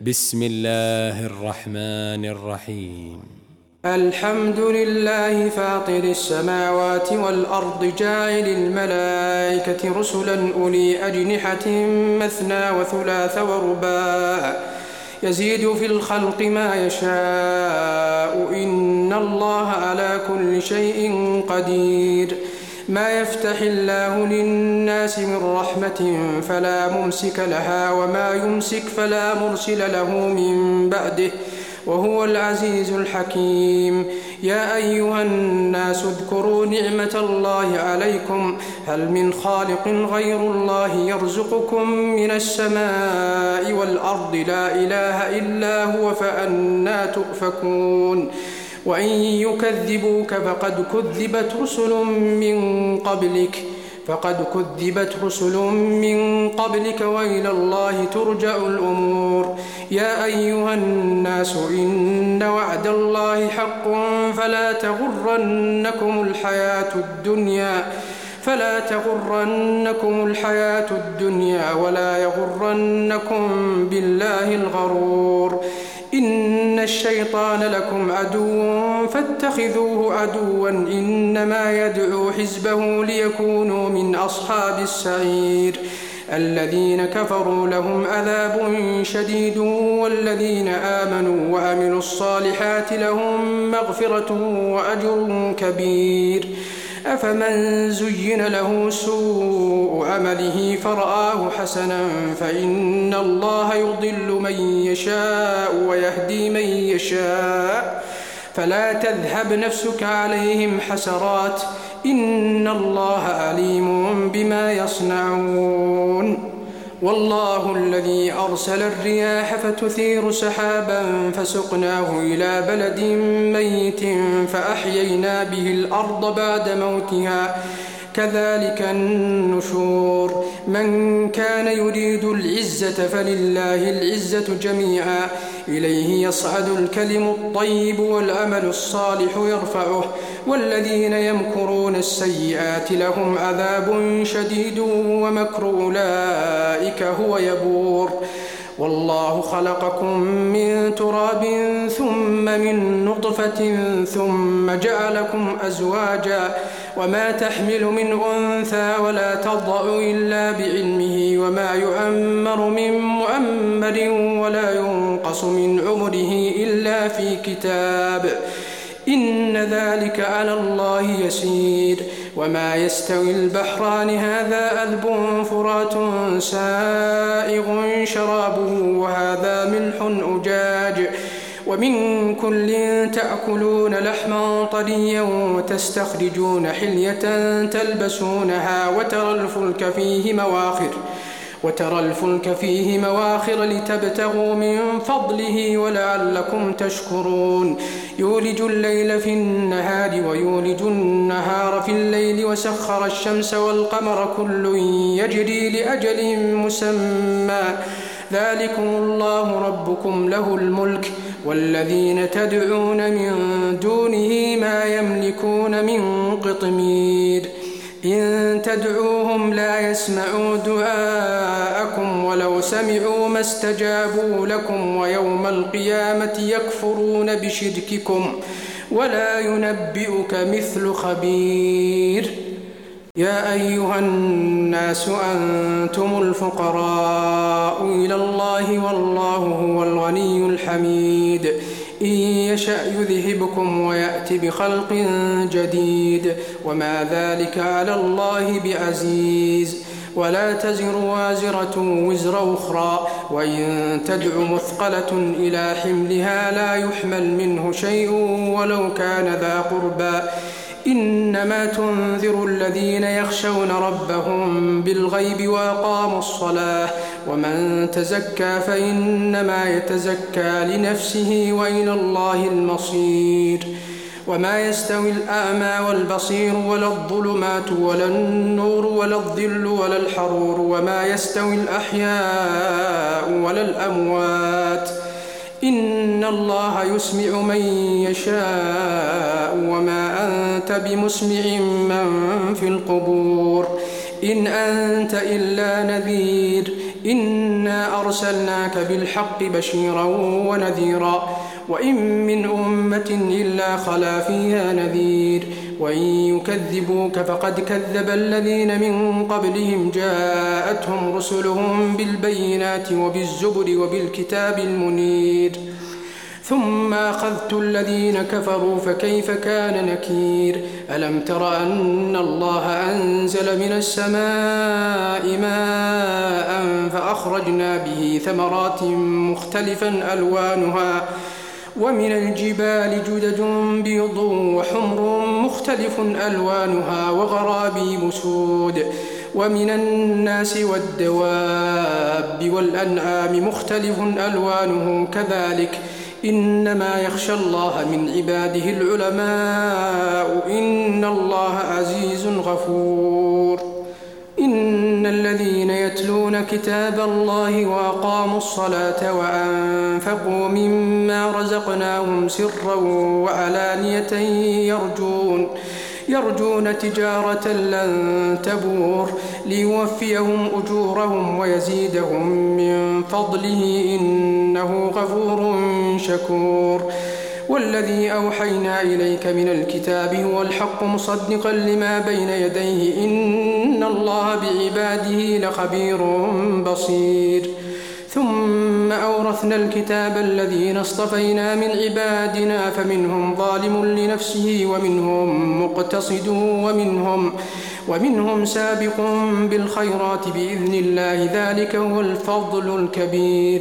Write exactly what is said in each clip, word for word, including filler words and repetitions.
بسم الله الرحمن الرحيم. الحمد لله فاطر السماوات والأرض جاعل الملائكة رسلا أولي أجنحة مثنى وثلاث ورباع يزيد في الخلق ما يشاء إن الله على كل شيء قدير. ما يفتح الله للناس من رحمة فلا ممسك لها وما يمسك فلا مرسل له من بعده وهو العزيز الحكيم. يا أيها الناس اذكروا نعمة الله عليكم هل من خالق غير الله يرزقكم من السماء والأرض لا إله إلا هو فأنى تؤفكون. وإن يكذبوك فقد كذبت رسل من قبلك فقد كذبت رسل من قبلك وإلى الله ترجع الأمور. يا أيها الناس إن وعد الله حق فلا تغرنكم الحياة الدنيا فلا تغرنكم الحياة الدنيا ولا يغرنكم بالله الغرور. إن الشيطان لكم عدو فاتخذوه عدوا إنما يدعو حزبه ليكونوا من أصحاب السعير. الذين كفروا لهم عذاب شديد والذين آمنوا وعملوا الصالحات لهم مغفرة وأجر كبير. أفمن زين له سوء عمله فرآه حسنا فإن الله يضل من يشاء ويهدي من يشاء فلا تذهب نفسك عليهم حسرات إن الله عليم بما يصنعون. والله الذي أرسل الرياح فتثير سحابا فسقناه إلى بلد ميت فأحيينا به الأرض بعد موتها كذلك النشور. من كان يريد العزة فلله العزة جميعا إليه يصعد الكلم الطيب والعمل الصالح يرفعه والذين يمكرون السيئات لهم عذاب شديد ومكر أولئك هو يبور. والله خلقكم من تراب ثم من نطفة ثم جعلكم أزواجا وما تحمل من أنثى ولا تضع إلا بعلمه وما يؤمر من مؤمر ولا ينقص من عمره إلا في كتاب إن ذلك على الله يسير. وما يستوي البحران هذا عذب فرات سائغ شرابه وهذا ملح أجاج ومن كل تأكلون لحما طريا وتستخرجون حلية تلبسونها وترى الفلك فيه مواخر وترى الفلك فيه مواخر لتبتغوا من فضله ولعلكم تشكرون. يولج الليل في النهار ويولج النهار في الليل وسخر الشمس والقمر كل يجري لأجل مسمى ذلكم الله ربكم له الملك والذين تدعون من دونه ما يملكون من قطمير. إن تدعوهم لا يسمعوا دعاءكم ولو سمعوا ما استجابوا لكم ويوم القيامة يكفرون بشرككم ولا ينبئك مثل خبير. يا أيها الناس أنتم الفقراء إلى الله والله هو الغني الحميد. إن يشأ يذهبكم ويأتي بخلق جديد وما ذلك على الله بعزيز. ولا تزر وازرة وزر أخرى وإن تدع مثقلة إلى حملها لا يحمل منه شيء ولو كان ذا قربى إنما تنذر الذين يخشون ربهم بالغيب وأقاموا الصلاة ومن تزكى فإنما يتزكى لنفسه وإلى الله المصير. وما يستوي الأعمى والبصير ولا الظلمات ولا النور ولا الظل ولا الحرور وما يستوي الأحياء ولا الأموات إن الله يسمع من يشاء وما أنت بمسمع من في القبور إن أنت إلا نذير إنا أرسلناك بالحق بشيرا ونذيرا وإن من أمة إلا خلا فيها نذير وإن يكذبوك فقد كذب الذين من قبلهم جاءتهم رسلهم بالبينات وبالزبر وبالكتاب المنير ثم أخذت الذين كفروا فكيف كان نكير ألم تر أن الله أنزل من السماء ماء فأخرجنا به ثمرات مختلفا ألوانها ومن الجبال جدد بيض وحمر مختلف ألوانها وغرابيب سود ومن الناس والدواب والأنعام مختلف ألوانه كذلك إنما يخشى الله من عباده العلماء إن الله عزيز غفور إن الذين يتلون كتاب الله وأقاموا الصلاة وأنفقوا مما رزقناهم سرا وعلانية يرجون يرجون تجارة لن تبور ليوفيهم أجورهم ويزيدهم من فضله إنه غفور شكور والذي أوحينا إليك من الكتاب هو الحق مصدقا لما بين يديه إن الله بعباده لخبير بصير ثم أورثنا الكتاب الذين اصطفينا من عبادنا فمنهم ظالم لنفسه ومنهم مقتصد ومنهم, ومنهم سابق بالخيرات بإذن الله ذلك هو الفضل الكبير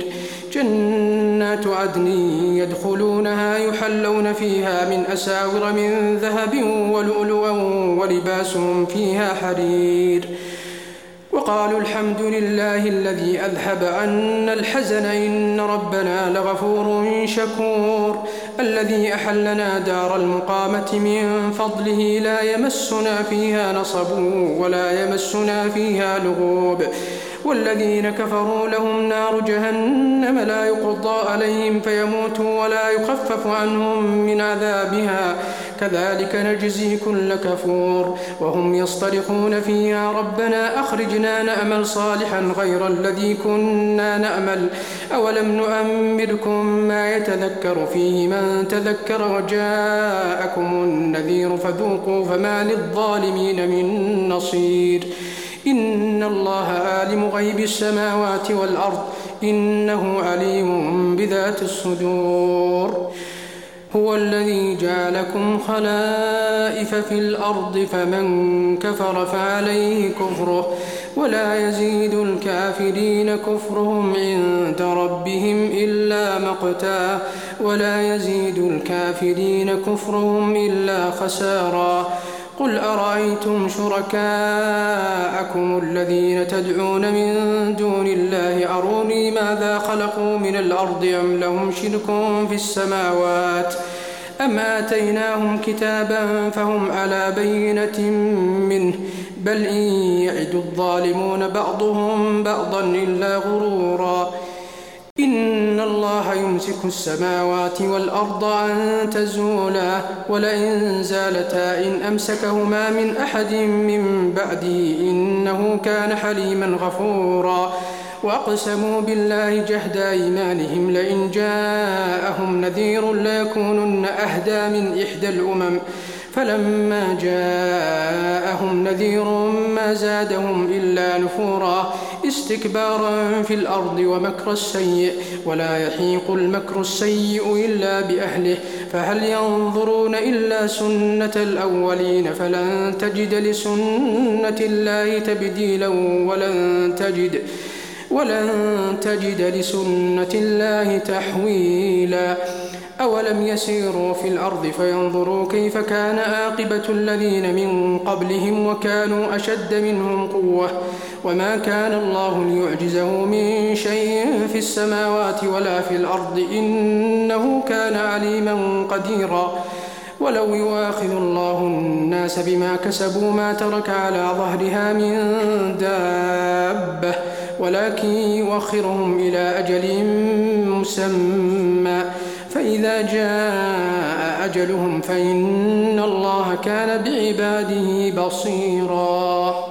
جنات عدن يدخلونها يحلون فيها من أساور من ذهب ولؤلؤا ولباسهم فيها حرير وقالوا الحمد لله الذي أذهب عنا الحزن إن ربنا لغفور شكور الذي أحلنا دار المقامة من فضله لا يمسنا فيها نصب ولا يمسنا فيها لغوب والذين كفروا لهم نار جهنم لا يقضى عليهم فيموتوا ولا يخفف عنهم من عذابها كذلك نجزي كل كفور وهم يصطرخون فيها ربنا أخرجنا نعمل صالحا غير الذي كنا نعمل أولم نؤمركم ما يتذكر فيه من تذكر وجاءكم النذير فذوقوا فما للظالمين من نصير إن الله عالم غيب السماوات والأرض إنه عليم بذات الصدور هو الذي جعلكم خلائف في الأرض فمن كفر فعليه كفره ولا يزيد الكافرين كفرهم عند ربهم إلا مقتا ولا يزيد الكافرين كفرهم إلا خسارا قل أرأيتم شركاءكم الذين تدعون من دون الله أروني ماذا خلقوا من الأرض أم لهم شرك في السماوات أم آتيناهم كتابا فهم على بينة منه بل إن يعد الظالمون بعضهم بعضا إلا غرورا إن الله يمسك السماوات والأرض أن تزولا ولئن زالتا إن أمسكهما من أحد من بعده إنه كان حليما غفورا وأقسموا بالله جهد أيمانهم لئن جاءهم نذير ليكونن أهدى من إحدى الأمم فلما جاءهم نذير ما زادهم إلا نفورا استكبارا في الأرض ومكر السيء ولا يحيق المكر السيء إلا بأهله فهل ينظرون إلا سنة الأولين فلن تجد لسنة الله تبديلا ولن تجد ولن تجد لسنة الله تحويلا أولم يسيروا في الأرض فينظروا كيف كان عاقبة الذين من قبلهم وكانوا أشد منهم قوة وما كان الله ليعجزه من شيء في السماوات ولا في الأرض إنه كان عليما قديرا ولو يؤاخذ الله الناس بما كسبوا ما ترك على ظهرها من دابة ولكن يؤخرهم إلى أجل مسمى فإذا جاء أجلهم فإن الله كان بعباده بصيرا.